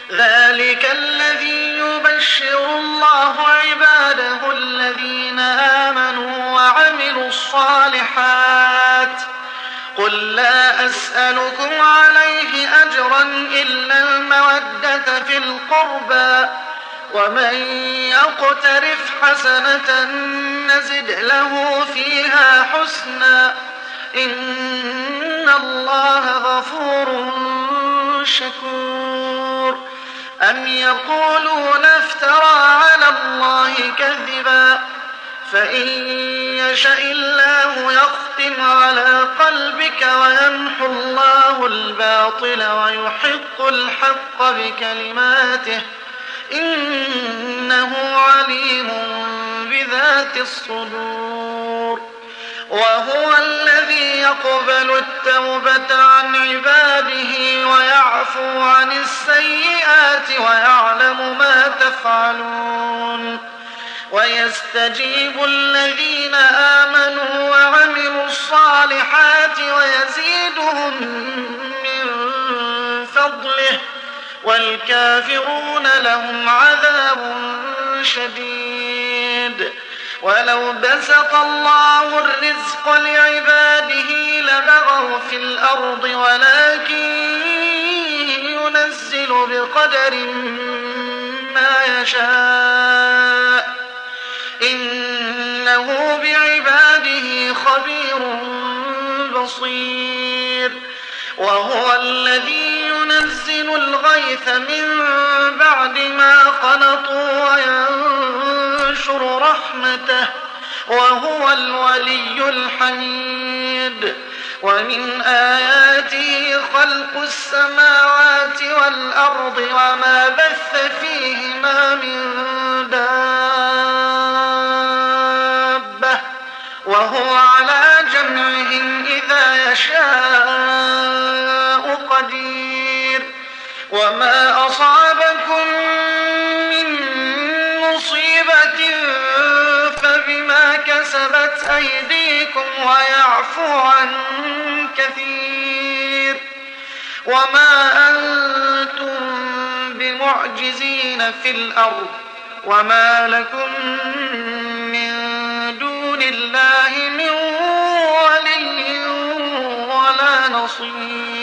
ذلك الذي يبشر الله عباده الذين آمنوا وعملوا الصالحات. قل لا أسألكم عليه أجرا إلا المودة في القربى، ومن يقترف حسنة نزد له فيها حسنا، إن الله غفور شكور. أم يقولون افترى على الله كذبا، فإن يشأ الله يختم على قلبك ويمحو الله الباطل ويحق الحق بكلماته، إنه عليم بذات الصدور. وهو الذي يقبل التوبة عن عباده ويعفو عن السيئات ويعلم ما تفعلون، ويستجيب الذين آمنوا وعملوا الصالحات ويزيدهم من فضله، والكافرون لهم عذاب شديد. ولو بسط الله الرزق لعباده لبغوا في الأرض، ولكن ينزل بقدر ما يشاء، إنه بعباده خبير بصير. وهو الذي ينزل الغيث من بعد ما قنطوا وينشر رحمته، وهو الولي الحميد. ومن آياته خلق السماوات والأرض وما بث فيهما من دابة، وهو على جمعهم إذا يشاء قدير. وما أصابكم من مصيبة فبما كسبت أيديكم ويعفو عن كثير. وما أنتم بمعجزين في الأرض، وما لكم من دون الله من ولي ولا نصير.